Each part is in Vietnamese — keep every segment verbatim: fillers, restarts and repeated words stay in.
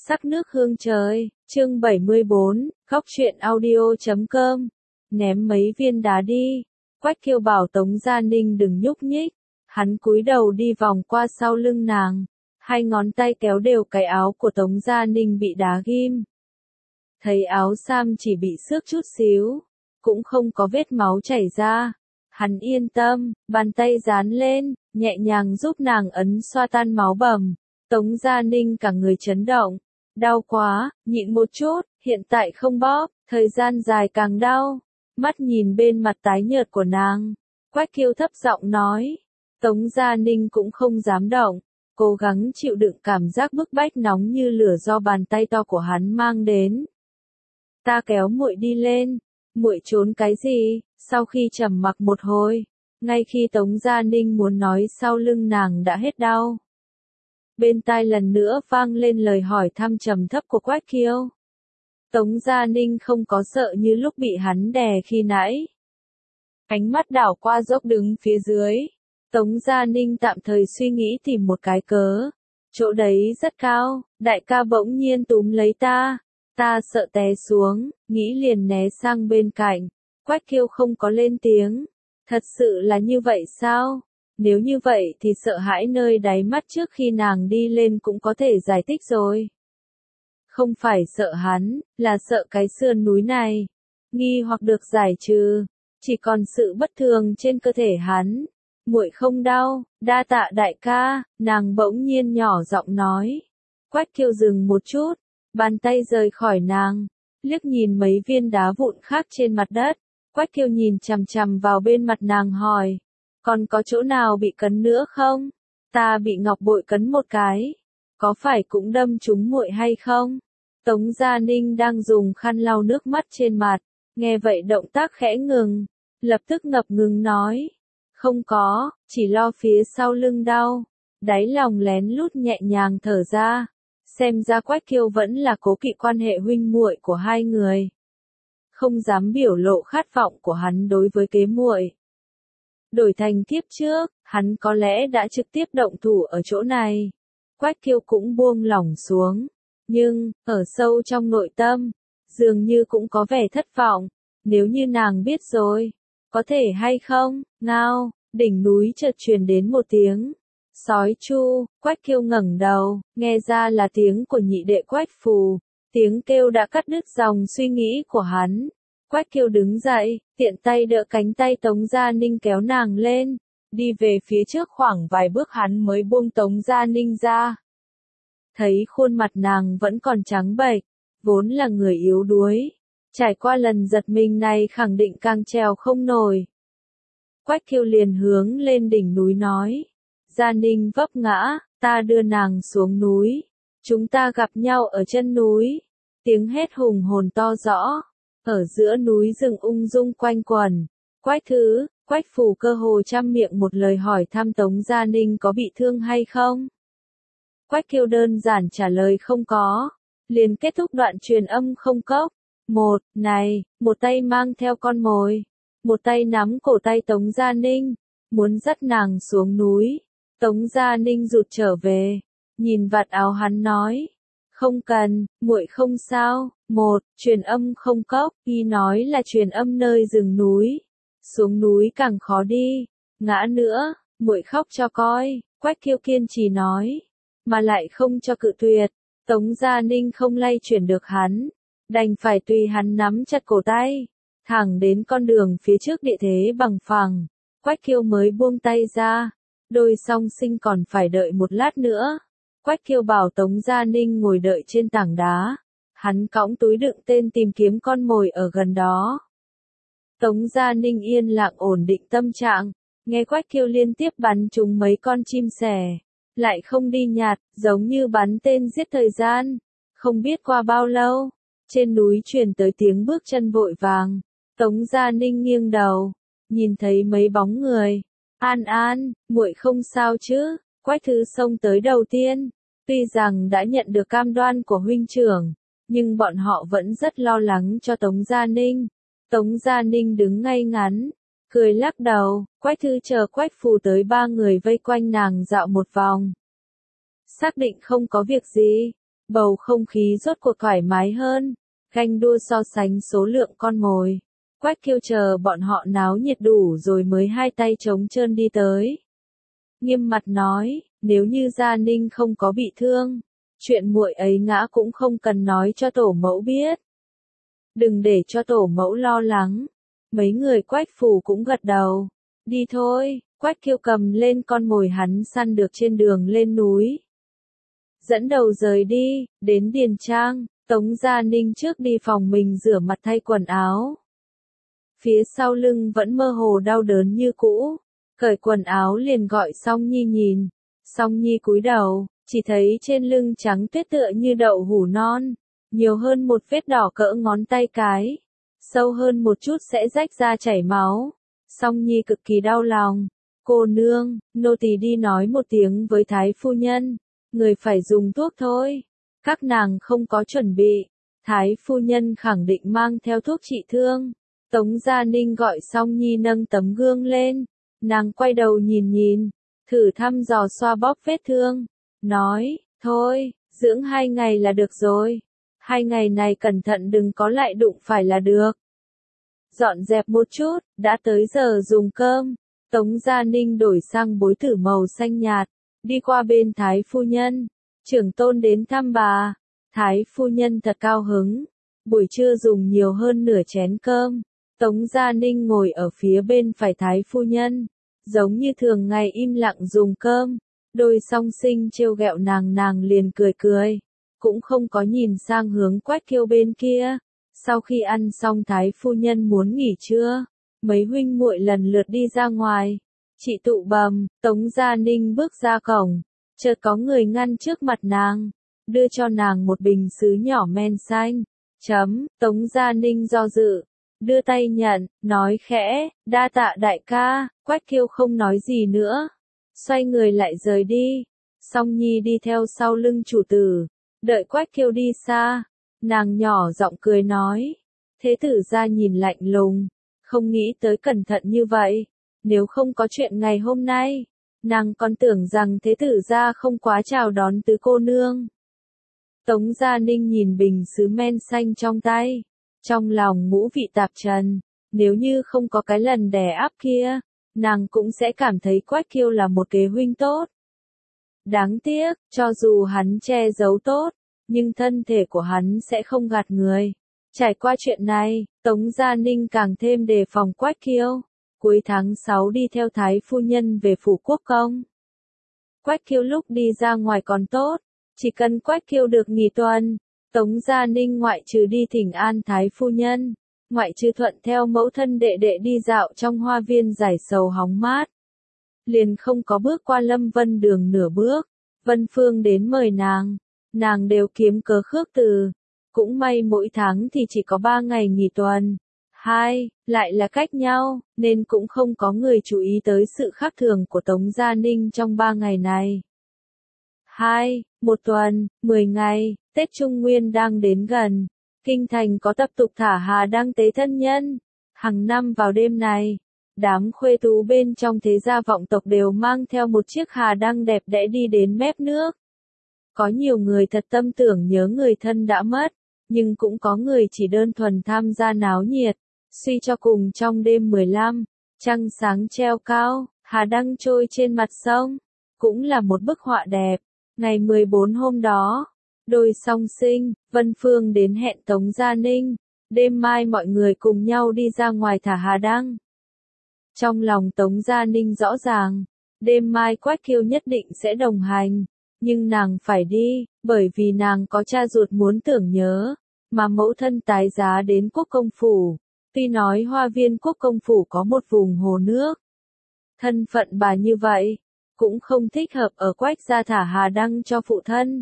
Sắc nước hương trời, chương bảy mươi bốn, góc truyện audio chấm com. Ném mấy viên đá đi. Quách Kiêu bảo Tống Gia Ninh đừng nhúc nhích. Hắn cúi đầu đi vòng qua sau lưng nàng. Hai ngón tay kéo đều cái áo của Tống Gia Ninh bị đá ghim. Thấy áo sam chỉ bị xước chút xíu. Cũng không có vết máu chảy ra. Hắn yên tâm, bàn tay dán lên, nhẹ nhàng giúp nàng ấn xoa tan máu bầm. Tống Gia Ninh cả người chấn động. Đau quá, nhịn một chút, hiện tại không bóp, thời gian dài càng đau. Mắt nhìn bên mặt tái nhợt của nàng. Quách Kiêu thấp giọng nói. Tống Gia Ninh cũng không dám động. Cố gắng chịu đựng cảm giác bức bách nóng như lửa do bàn tay to của hắn mang đến. Ta kéo muội đi lên. Muội trốn cái gì? Sau khi trầm mặc một hồi, ngay khi Tống Gia Ninh muốn nói sau lưng nàng đã hết đau. Bên tai lần nữa vang lên lời hỏi thăm trầm thấp của Quách Kiêu. Tống Gia Ninh không có sợ như lúc bị hắn đè khi nãy. Ánh mắt đảo qua dốc đứng phía dưới. Tống Gia Ninh tạm thời suy nghĩ tìm một cái cớ. Chỗ đấy rất cao, đại ca bỗng nhiên túm lấy ta. Ta sợ té xuống, nghĩ liền né sang bên cạnh. Quách Kiêu không có lên tiếng. Thật sự là như vậy sao? Nếu như vậy thì sợ hãi nơi đáy mắt trước khi nàng đi lên cũng có thể giải thích rồi. Không phải sợ hắn, là sợ cái sườn núi này. Nghi hoặc được giải trừ. Chỉ còn sự bất thường trên cơ thể hắn. Muội không đau, đa tạ đại ca, nàng bỗng nhiên nhỏ giọng nói. Quách Kiêu dừng một chút, bàn tay rời khỏi nàng, liếc nhìn mấy viên đá vụn khác trên mặt đất. Quách Kiêu nhìn chằm chằm vào bên mặt nàng hỏi. Còn có chỗ nào bị cấn nữa không? Ta bị ngọc bội cấn một cái. Có phải cũng đâm trúng muội hay không? Tống Gia Ninh đang dùng khăn lau nước mắt trên mặt. Nghe vậy động tác khẽ ngừng. Lập tức ngập ngừng nói. Không có, chỉ lo phía sau lưng đau. Đáy lòng lén lút nhẹ nhàng thở ra. Xem ra Quách Kiêu vẫn là cố kỵ quan hệ huynh muội của hai người. Không dám biểu lộ khát vọng của hắn đối với kế muội. Đổi thành kiếp trước, hắn có lẽ đã trực tiếp động thủ ở chỗ này. Quách Kiêu cũng buông lỏng xuống. Nhưng, ở sâu trong nội tâm, dường như cũng có vẻ thất vọng. Nếu như nàng biết rồi, có thể hay không? Ngao, đỉnh núi chợt truyền đến một tiếng. Sói chu. Quách Kiêu ngẩng đầu, nghe ra là tiếng của nhị đệ Quách Phù. Tiếng kêu đã cắt đứt dòng suy nghĩ của hắn. Quách Kiêu đứng dậy, tiện tay đỡ cánh tay Tống Gia Ninh kéo nàng lên. Đi về phía trước khoảng vài bước hắn mới buông Tống Gia Ninh ra. Thấy khuôn mặt nàng vẫn còn trắng bệch, vốn là người yếu đuối. Trải qua lần giật mình này khẳng định càng trèo không nổi. Quách Kiêu liền hướng lên đỉnh núi nói. Gia Ninh vấp ngã, ta đưa nàng xuống núi. Chúng ta gặp nhau ở chân núi. Tiếng hét hùng hồn to rõ. Ở giữa núi rừng ung dung quanh quẩn. Quách thứ, Quách Phù cơ hồ trăm miệng một lời hỏi thăm Tống Gia Ninh có bị thương hay không. Quách Kiêu đơn giản trả lời không có. Liền kết thúc đoạn truyền âm không cốc. Một, này, một tay mang theo con mồi. Một tay nắm cổ tay Tống Gia Ninh. Muốn dắt nàng xuống núi. Tống Gia Ninh rụt trở về. Nhìn vạt áo hắn nói. Không cần, muội không sao. Một, truyền âm không cốc, y nói là truyền âm nơi rừng núi. Xuống núi càng khó đi. Ngã nữa, muội khóc cho coi. Quách Kiêu kiên trì nói. Mà lại không cho cự tuyệt. Tống Gia Ninh không lay chuyển được hắn. Đành phải tùy hắn nắm chặt cổ tay. Thẳng đến con đường phía trước địa thế bằng phẳng. Quách Kiêu mới buông tay ra. Đôi song sinh còn phải đợi một lát nữa. Quách Kiêu bảo Tống Gia Ninh ngồi đợi trên tảng đá. Hắn cõng túi đựng tên tìm kiếm con mồi ở gần đó. Tống Gia Ninh yên lặng ổn định tâm trạng. Nghe Quách Kiêu liên tiếp bắn trúng mấy con chim sẻ. Lại không đi nhạt, giống như bắn tên giết thời gian. Không biết qua bao lâu. Trên núi truyền tới tiếng bước chân vội vàng. Tống Gia Ninh nghiêng đầu. Nhìn thấy mấy bóng người. An An, muội không sao chứ? Quách Thứ xông tới đầu tiên. Tuy rằng đã nhận được cam đoan của huynh trưởng. Nhưng bọn họ vẫn rất lo lắng cho Tống Gia Ninh. Tống Gia Ninh đứng ngay ngắn. Cười lắc đầu. Quách Thư chờ Quách Phù tới ba người vây quanh nàng dạo một vòng. Xác định không có việc gì. Bầu không khí rốt cuộc thoải mái hơn, ganh đua so sánh số lượng con mồi. Quách Kiêu chờ bọn họ náo nhiệt đủ rồi mới hai tay trống trơn đi tới. Nghiêm mặt nói, nếu như Gia Ninh không có bị thương, chuyện muội ấy ngã cũng không cần nói cho tổ mẫu biết. Đừng để cho tổ mẫu lo lắng. Mấy người Quách Phủ cũng gật đầu. Đi thôi, Quách Kiêu cầm lên con mồi hắn săn được trên đường lên núi. Dẫn đầu rời đi, đến Điền Trang, Tống Gia Ninh trước đi phòng mình rửa mặt thay quần áo. Phía sau lưng vẫn mơ hồ đau đớn như cũ, cởi quần áo liền gọi Song Nhi nhìn. Song Nhi cúi đầu, chỉ thấy trên lưng trắng tuyết tựa như đậu hũ non, nhiều hơn một vết đỏ cỡ ngón tay cái, sâu hơn một chút sẽ rách ra chảy máu. Song Nhi cực kỳ đau lòng. Cô nương, nô tỳ đi nói một tiếng với Thái phu nhân, người phải dùng thuốc thôi. Các nàng không có chuẩn bị. Thái phu nhân khẳng định mang theo thuốc trị thương. Tống Gia Ninh gọi Song Nhi nâng tấm gương lên, nàng quay đầu nhìn nhìn, thử thăm dò xoa bóp vết thương, nói, thôi, dưỡng hai ngày là được rồi. Hai ngày này cẩn thận đừng có lại đụng phải là được. Dọn dẹp một chút, đã tới giờ dùng cơm. Tống Gia Ninh đổi sang bối tử màu xanh nhạt, đi qua bên Thái phu nhân. Trưởng tôn đến thăm bà. Thái phu nhân thật cao hứng. Buổi trưa dùng nhiều hơn nửa chén cơm. Tống Gia Ninh ngồi ở phía bên phải Thái phu nhân, giống như thường ngày im lặng dùng cơm. Đôi song sinh trêu ghẹo nàng nàng liền cười cười, cũng không có nhìn sang hướng Quách Kiêu bên kia. Sau khi ăn xong Thái phu nhân muốn nghỉ trưa, mấy huynh muội lần lượt đi ra ngoài. Chị tụ bầm, Tống Gia Ninh bước ra cổng, chợt có người ngăn trước mặt nàng, đưa cho nàng một bình sứ nhỏ men xanh. Chấm, Tống Gia Ninh do dự, đưa tay nhận, nói khẽ, đa tạ đại ca. Quách Kiêu không nói gì nữa, xoay người lại rời đi. Song Nhi đi theo sau lưng chủ tử, đợi Quách Kiêu đi xa, nàng nhỏ giọng cười nói, thế tử gia nhìn lạnh lùng, không nghĩ tới cẩn thận như vậy. Nếu không có chuyện ngày hôm nay, nàng còn tưởng rằng thế tử gia không quá chào đón tứ cô nương. Tống Gia Ninh nhìn bình sứ men xanh trong tay, trong lòng ngũ vị tạp trần. Nếu như không có cái lần đè áp kia, nàng cũng sẽ cảm thấy Quách Kiêu là một kế huynh tốt. Đáng tiếc, cho dù hắn che giấu tốt, nhưng thân thể của hắn sẽ không gạt người. Trải qua chuyện này, Tống Gia Ninh càng thêm đề phòng Quách Kiêu. Cuối tháng sáu đi theo Thái phu nhân về phủ quốc công. Quách Kiêu lúc đi ra ngoài còn tốt, chỉ cần Quách Kiêu được nghỉ tuần, Tống Gia Ninh ngoại trừ đi thỉnh an Thái phu nhân, ngoại trừ thuận theo mẫu thân đệ đệ đi dạo trong hoa viên giải sầu hóng mát, liền không có bước qua Lâm Vân đường nửa bước. Vân Phương đến mời nàng, nàng đều kiếm cớ khước từ. Cũng may mỗi tháng thì chỉ có ba ngày nghỉ tuần. Hai, lại là cách nhau, nên cũng không có người chú ý tới sự khác thường của Tống Gia Ninh trong ba ngày này. Hai, một tuần, mười ngày, Tết Trung Nguyên đang đến gần. Kinh thành có tập tục thả hà đăng tế thân nhân. Hàng năm vào đêm này, đám khuê tú bên trong thế gia vọng tộc đều mang theo một chiếc hà đăng đẹp đẽ đi đến mép nước. Có nhiều người thật tâm tưởng nhớ người thân đã mất, nhưng cũng có người chỉ đơn thuần tham gia náo nhiệt. Suy cho cùng trong đêm mười lăm, trăng sáng treo cao, hà đăng trôi trên mặt sông, cũng là một bức họa đẹp. Ngày mười bốn hôm đó, đôi song sinh, Vân Phương đến hẹn Tống Gia Ninh, đêm mai mọi người cùng nhau đi ra ngoài thả hà đăng. Trong lòng Tống Gia Ninh rõ ràng, đêm mai Quách Kiêu nhất định sẽ đồng hành, nhưng nàng phải đi, bởi vì nàng có cha ruột muốn tưởng nhớ, mà mẫu thân tái giá đến quốc công phủ. Tuy nói hoa viên quốc công phủ có một vùng hồ nước, thân phận bà như vậy, cũng không thích hợp ở Quách gia thả hà đăng cho phụ thân.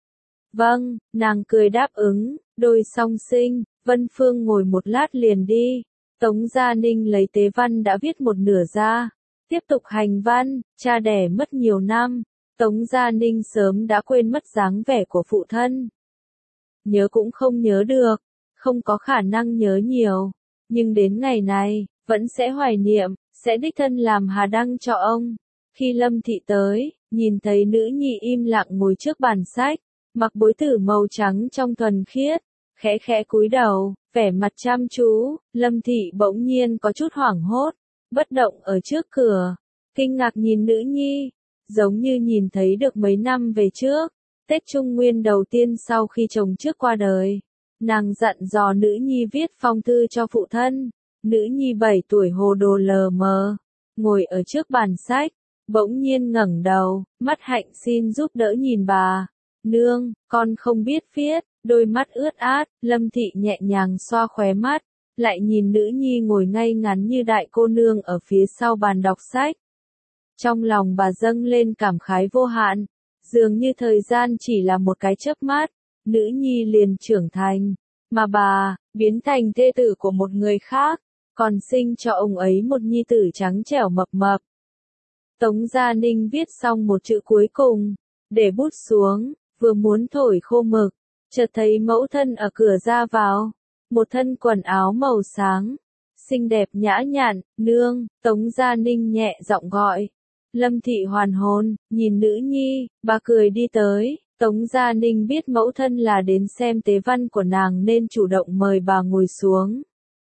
Vâng, nàng cười đáp ứng, đôi song sinh, Vân Phương ngồi một lát liền đi. Tống Gia Ninh lấy tế văn đã viết một nửa ra, tiếp tục hành văn. Cha đẻ mất nhiều năm, Tống Gia Ninh sớm đã quên mất dáng vẻ của phụ thân. Nhớ cũng không nhớ được, không có khả năng nhớ nhiều, nhưng đến ngày này, vẫn sẽ hoài niệm, sẽ đích thân làm hà đăng cho ông. Khi Lâm Thị tới, nhìn thấy nữ nhi im lặng ngồi trước bàn sách, mặc bối tử màu trắng trong thuần khiết, khẽ khẽ cúi đầu, vẻ mặt chăm chú. Lâm Thị bỗng nhiên có chút hoảng hốt, bất động ở trước cửa, kinh ngạc nhìn nữ nhi, giống như nhìn thấy được mấy năm về trước, Tết Trung Nguyên đầu tiên sau khi chồng trước qua đời. Nàng dặn dò nữ nhi viết phong thư cho phụ thân. Nữ nhi bảy tuổi hồ đồ lờ mờ, ngồi ở trước bàn sách, bỗng nhiên ngẩng đầu, mắt hạnh xin giúp đỡ nhìn bà. Nương, con không biết viết, đôi mắt ướt át. Lâm Thị nhẹ nhàng xoa khóe mắt, lại nhìn nữ nhi ngồi ngay ngắn như đại cô nương ở phía sau bàn đọc sách. Trong lòng bà dâng lên cảm khái vô hạn, dường như thời gian chỉ là một cái chớp mắt, nữ nhi liền trưởng thành, mà bà, biến thành thê tử của một người khác, còn sinh cho ông ấy một nhi tử trắng trẻo mập mập. Tống Gia Ninh viết xong một chữ cuối cùng, để bút xuống, vừa muốn thổi khô mực, chợt thấy mẫu thân ở cửa ra vào, một thân quần áo màu sáng, xinh đẹp nhã nhặn. Nương, Tống Gia Ninh nhẹ giọng gọi. Lâm Thị hoàn hồn, nhìn nữ nhi, bà cười đi tới. Tống Gia Ninh biết mẫu thân là đến xem tế văn của nàng nên chủ động mời bà ngồi xuống.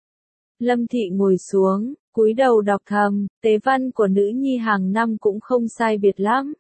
Lâm Thị ngồi xuống, cúi đầu đọc thầm, tế văn của nữ nhi hàng năm cũng không sai biệt lắm.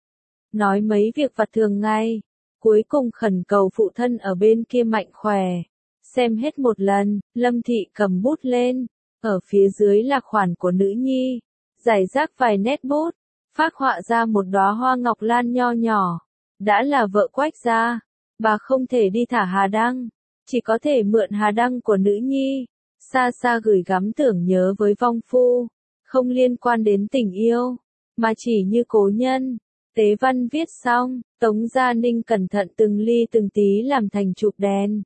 Nói mấy việc vặt thường ngày, cuối cùng khẩn cầu phụ thân ở bên kia mạnh khỏe. Xem hết một lần, Lâm Thị cầm bút lên, ở phía dưới là khoản của nữ nhi, rải rác vài nét bút, phác họa ra một đóa hoa ngọc lan nho nhỏ. Đã là vợ Quách gia, bà không thể đi thả Hà Đăng, chỉ có thể mượn Hà Đăng của nữ nhi, xa xa gửi gắm tưởng nhớ với vong phu, không liên quan đến tình yêu, mà chỉ như cố nhân. Tế văn viết xong, Tống Gia Ninh cẩn thận từng ly từng tí làm thành chụp đèn.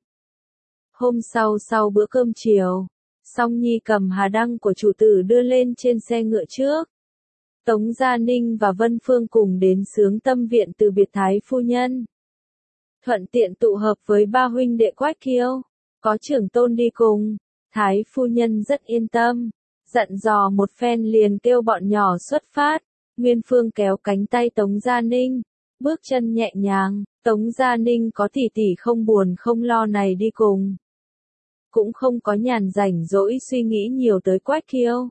Hôm sau sau bữa cơm chiều, Song Nhi cầm Hà Đăng của chủ tử đưa lên trên xe ngựa trước. Tống Gia Ninh và Vân Phương cùng đến Sướng Tâm Viện từ biệt Thái phu nhân. Thuận tiện tụ hợp với ba huynh đệ Quách Kiêu, có trưởng tôn đi cùng, Thái phu nhân rất yên tâm, dặn dò một phen liền kêu bọn nhỏ xuất phát. Nguyên Phương kéo cánh tay Tống Gia Ninh, bước chân nhẹ nhàng. Tống Gia Ninh có tỷ tỷ không buồn không lo này đi cùng, cũng không có nhàn rảnh rỗi suy nghĩ nhiều tới Quách Kiêu.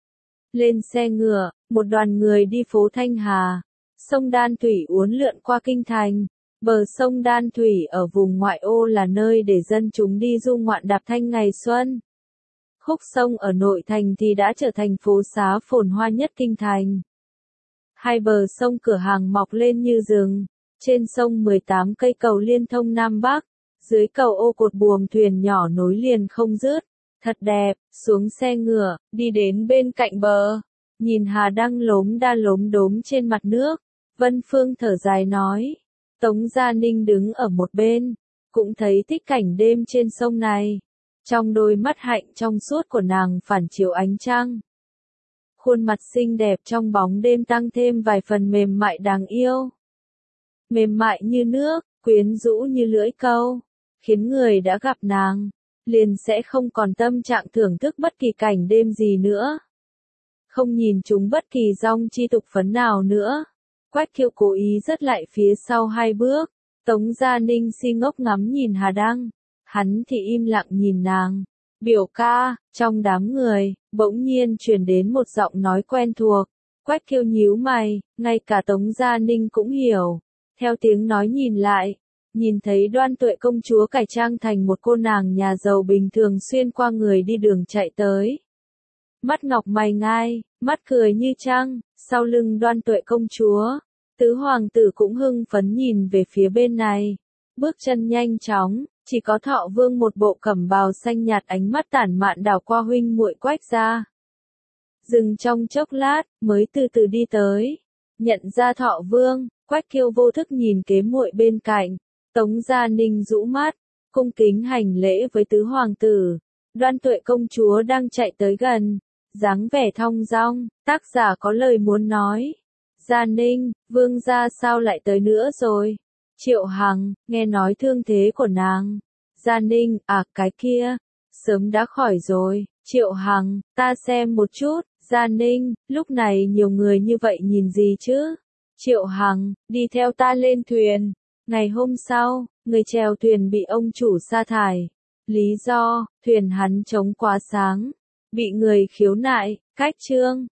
Lên xe ngựa, một đoàn người đi phố Thanh Hà, sông Đan Thủy uốn lượn qua kinh thành. Bờ sông Đan Thủy ở vùng ngoại ô là nơi để dân chúng đi du ngoạn đạp thanh ngày xuân. Khúc sông ở nội thành thì đã trở thành phố xá phồn hoa nhất kinh thành. Hai bờ sông cửa hàng mọc lên như rừng, trên sông mười tám cây cầu liên thông Nam Bắc, dưới cầu ô cột buồm thuyền nhỏ nối liền không dứt. Thật đẹp. Xuống xe ngựa, đi đến bên cạnh bờ, nhìn Hà Đăng lốm đa lốm đốm trên mặt nước, Vân Phương thở dài nói. Tống Gia Ninh đứng ở một bên, cũng thấy thích cảnh đêm trên sông này. Trong đôi mắt hạnh trong suốt của nàng phản chiếu ánh trăng. Khuôn mặt xinh đẹp trong bóng đêm tăng thêm vài phần mềm mại đáng yêu. Mềm mại như nước, quyến rũ như lưỡi câu, khiến người đã gặp nàng liền sẽ không còn tâm trạng thưởng thức bất kỳ cảnh đêm gì nữa. Không nhìn chúng bất kỳ dong chi tục phấn nào nữa. Quách Kiêu cố ý dứt lại phía sau hai bước. Tống Gia Ninh si ngốc ngắm nhìn Hà Đăng. Hắn thì im lặng nhìn nàng. Biểu ca, trong đám người, bỗng nhiên truyền đến một giọng nói quen thuộc. Quách Kiêu nhíu mày, ngay cả Tống Gia Ninh cũng hiểu. Theo tiếng nói nhìn lại, nhìn thấy Đoan Tuệ công chúa cải trang thành một cô nàng nhà giàu bình thường xuyên qua người đi đường chạy tới. Mắt ngọc mày ngai, mắt cười như trăng, sau lưng Đoan Tuệ công chúa, tứ hoàng tử cũng hưng phấn nhìn về phía bên này. Bước chân nhanh chóng, chỉ có Thọ Vương một bộ cẩm bào xanh nhạt ánh mắt tản mạn đảo qua huynh muội Quách gia. Dừng trong chốc lát, mới từ từ đi tới. Nhận ra Thọ Vương, Quách Kiêu vô thức nhìn kế muội bên cạnh. Tống Gia Ninh rũ mắt, cung kính hành lễ với tứ hoàng tử. Đoan Tuệ công chúa đang chạy tới gần, dáng vẻ thong dong, tác giả có lời muốn nói. Gia Ninh, vương gia sao lại tới nữa rồi? Triệu Hằng, nghe nói thương thế của nàng. Gia Ninh, à cái kia, sớm đã khỏi rồi. Triệu Hằng, ta xem một chút. Gia Ninh, lúc này nhiều người như vậy nhìn gì chứ? Triệu Hằng, đi theo ta lên thuyền. Ngày hôm sau, người chèo thuyền bị ông chủ sa thải. Lý do, thuyền hắn chống quá sáng. Bị người khiếu nại, cách chương.